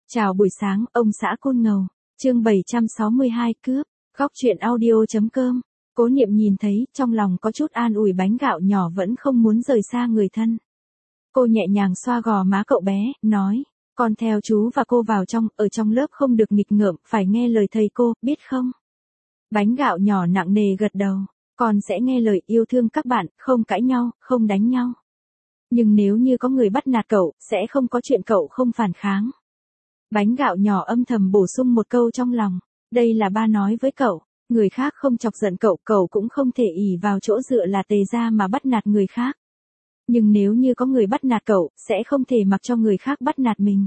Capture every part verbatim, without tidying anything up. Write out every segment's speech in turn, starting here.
Chào buổi sáng, ông xã Côn Ngầu, chương bảy trăm sáu mươi hai cướp, góc truyện audio.com. Cố Niệm nhìn thấy, trong lòng có chút an ủi bánh gạo nhỏ vẫn không muốn rời xa người thân. Cô nhẹ nhàng xoa gò má cậu bé, nói, con theo chú và cô vào trong, ở trong lớp không được nghịch ngợm, phải nghe lời thầy cô, biết không? Bánh gạo nhỏ nặng nề gật đầu, con sẽ nghe lời, yêu thương các bạn, không cãi nhau, không đánh nhau. Nhưng nếu như có người bắt nạt cậu, sẽ không có chuyện cậu không phản kháng. Bánh gạo nhỏ âm thầm bổ sung một câu trong lòng, đây là ba nói với cậu, người khác không chọc giận cậu, cậu cũng không thể ỷ vào chỗ dựa là Tề gia mà bắt nạt người khác. Nhưng nếu như có người bắt nạt cậu, sẽ không thể mặc cho người khác bắt nạt mình.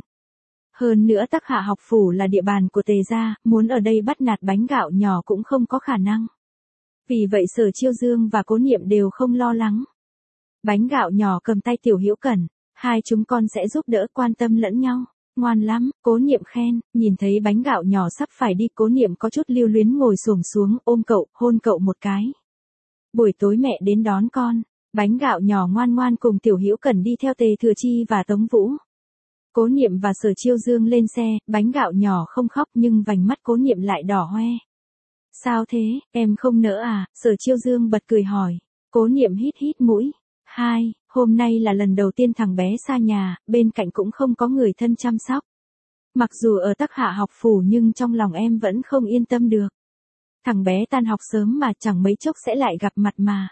Hơn nữa Tắc Hạ học phủ là địa bàn của Tề gia, muốn ở đây bắt nạt bánh gạo nhỏ cũng không có khả năng. Vì vậy Sở Chiêu Dương và Cố Niệm đều không lo lắng. Bánh gạo nhỏ cầm tay Tiểu Hữu Cẩn, hai chúng con sẽ giúp đỡ, quan tâm lẫn nhau. Ngoan lắm, Cố Niệm khen, nhìn thấy bánh gạo nhỏ sắp phải đi, Cố Niệm có chút lưu luyến ngồi xổm xuống, ôm cậu, hôn cậu một cái. Buổi tối mẹ đến đón con, bánh gạo nhỏ ngoan ngoan cùng Tiểu Hữu Cẩn đi theo Tề Thừa Chi và Tống Vũ. Cố Niệm và Sở Chiêu Dương lên xe, bánh gạo nhỏ không khóc nhưng vành mắt Cố Niệm lại đỏ hoe. Sao thế, em không nỡ à? Sở Chiêu Dương bật cười hỏi. Cố Niệm hít hít mũi. Hai, hôm nay là lần đầu tiên thằng bé xa nhà, bên cạnh cũng không có người thân chăm sóc. Mặc dù ở Tắc Hạ học phủ nhưng trong lòng em vẫn không yên tâm được. Thằng bé tan học sớm mà chẳng mấy chốc sẽ lại gặp mặt mà.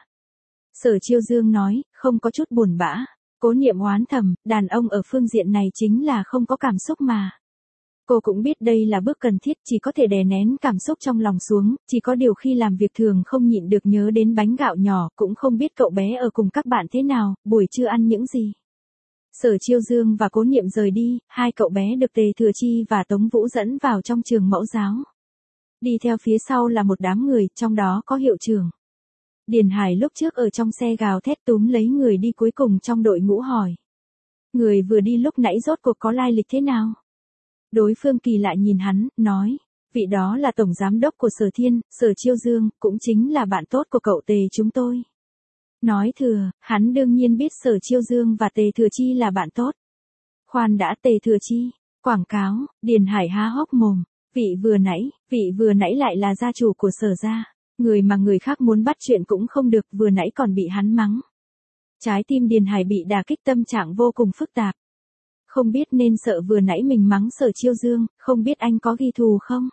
Sở Chiêu Dương nói, không có chút buồn bã. Cố Niệm oán thầm, đàn ông ở phương diện này chính là không có cảm xúc mà. Cô cũng biết đây là bước cần thiết, chỉ có thể đè nén cảm xúc trong lòng xuống, chỉ có điều khi làm việc thường không nhịn được nhớ đến bánh gạo nhỏ, cũng không biết cậu bé ở cùng các bạn thế nào, buổi trưa ăn những gì. Sở Chiêu Dương và Cố Niệm rời đi, hai cậu bé được Tề Thừa Chi và Tống Vũ dẫn vào trong trường mẫu giáo. Đi theo phía sau là một đám người, trong đó có hiệu trưởng. Điền Hải lúc trước ở trong xe gào thét túm lấy người đi cuối cùng trong đội ngũ hỏi. Người vừa đi lúc nãy rốt cuộc có lai lịch thế nào? Đối phương kỳ lạ nhìn hắn, nói, vị đó là tổng giám đốc của Sở Thiên, Sở Chiêu Dương, cũng chính là bạn tốt của cậu Tề chúng tôi. Nói thừa, hắn đương nhiên biết Sở Chiêu Dương và Tề Thừa Chi là bạn tốt. Khoan đã, Tề Thừa Chi, quảng cáo, Điền Hải há hốc mồm, vị vừa nãy, vị vừa nãy lại là gia chủ của Sở gia, người mà người khác muốn bắt chuyện cũng không được, vừa nãy còn bị hắn mắng. Trái tim Điền Hải bị đả kích, tâm trạng vô cùng phức tạp. Không biết nên sợ vừa nãy mình mắng Sở Chiêu Dương, không biết anh có ghi thù không?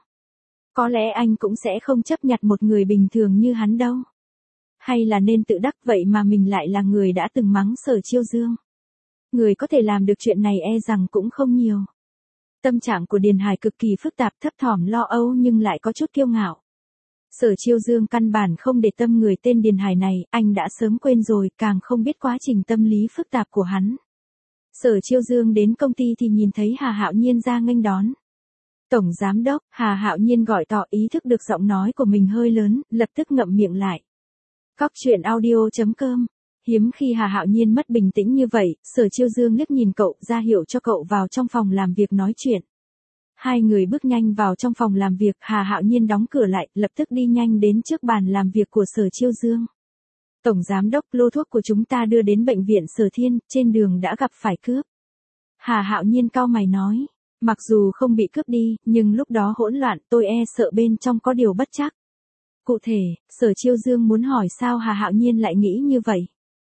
Có lẽ anh cũng sẽ không chấp nhặt một người bình thường như hắn đâu. Hay là nên tự đắc vậy mà mình lại là người đã từng mắng Sở Chiêu Dương. Người có thể làm được chuyện này e rằng cũng không nhiều. Tâm trạng của Điền Hải cực kỳ phức tạp, thấp thỏm lo âu nhưng lại có chút kiêu ngạo. Sở Chiêu Dương căn bản không để tâm người tên Điền Hải này, anh đã sớm quên rồi, càng không biết quá trình tâm lý phức tạp của hắn. Sở Chiêu Dương đến công ty thì nhìn thấy Hà Hạo Nhiên ra nghênh đón. Tổng giám đốc, Hà Hạo Nhiên gọi tỏ ý thức được giọng nói của mình hơi lớn, lập tức ngậm miệng lại. Góc truyện audio.com. Hiếm khi Hà Hạo Nhiên mất bình tĩnh như vậy, Sở Chiêu Dương liếc nhìn cậu, ra hiệu cho cậu vào trong phòng làm việc nói chuyện. Hai người bước nhanh vào trong phòng làm việc, Hà Hạo Nhiên đóng cửa lại, lập tức đi nhanh đến trước bàn làm việc của Sở Chiêu Dương. Tổng giám đốc, lô thuốc của chúng ta đưa đến bệnh viện Sở Thiên, trên đường đã gặp phải cướp. Hà Hạo Nhiên cau mày nói, mặc dù không bị cướp đi, nhưng lúc đó hỗn loạn, tôi e sợ bên trong có điều bất trắc. Cụ thể, Sở Chiêu Dương muốn hỏi sao Hà Hạo Nhiên lại nghĩ như vậy.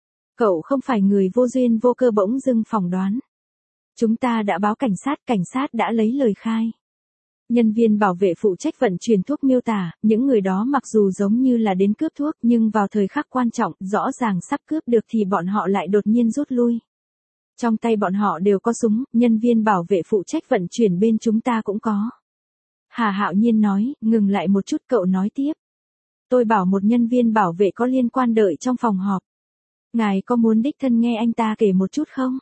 Cậu không phải người vô duyên vô cơ bỗng dưng phỏng đoán. Chúng ta đã báo cảnh sát, cảnh sát đã lấy lời khai. Nhân viên bảo vệ phụ trách vận chuyển thuốc miêu tả, những người đó mặc dù giống như là đến cướp thuốc nhưng vào thời khắc quan trọng, rõ ràng sắp cướp được thì bọn họ lại đột nhiên rút lui. Trong tay bọn họ đều có súng, nhân viên bảo vệ phụ trách vận chuyển bên chúng ta cũng có. Hà Hạo Nhiên nói, ngừng lại một chút cậu nói tiếp. Tôi bảo một nhân viên bảo vệ có liên quan đợi trong phòng họp. Ngài có muốn đích thân nghe anh ta kể một chút không?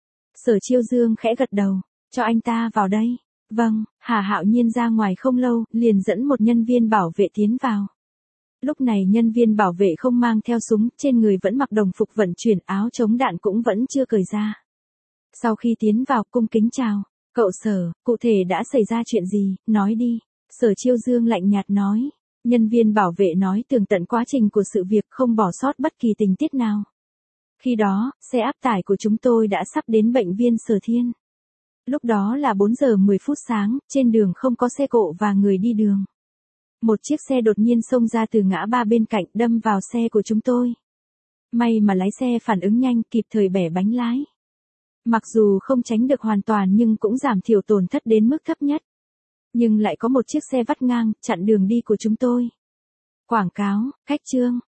Sở Chiêu Dương khẽ gật đầu, cho anh ta vào đây. Vâng, Hà Hạo Nhiên ra ngoài không lâu, liền dẫn một nhân viên bảo vệ tiến vào. Lúc này nhân viên bảo vệ không mang theo súng, trên người vẫn mặc đồng phục vận chuyển, áo chống đạn cũng vẫn chưa cởi ra. Sau khi tiến vào, cung kính chào, cậu Sở, cụ thể đã xảy ra chuyện gì, nói đi. Sở Chiêu Dương lạnh nhạt nói, nhân viên bảo vệ nói tường tận quá trình của sự việc, không bỏ sót bất kỳ tình tiết nào. Khi đó, xe áp tải của chúng tôi đã sắp đến bệnh viện Sở Thiên. Lúc đó là bốn giờ mười phút sáng, trên đường không có xe cộ và người đi đường. Một chiếc xe đột nhiên xông ra từ ngã ba bên cạnh đâm vào xe của chúng tôi. May mà lái xe phản ứng nhanh, kịp thời bẻ bánh lái. Mặc dù không tránh được hoàn toàn nhưng cũng giảm thiểu tổn thất đến mức thấp nhất. Nhưng lại có một chiếc xe vắt ngang, chặn đường đi của chúng tôi. Quảng cáo, khách trương.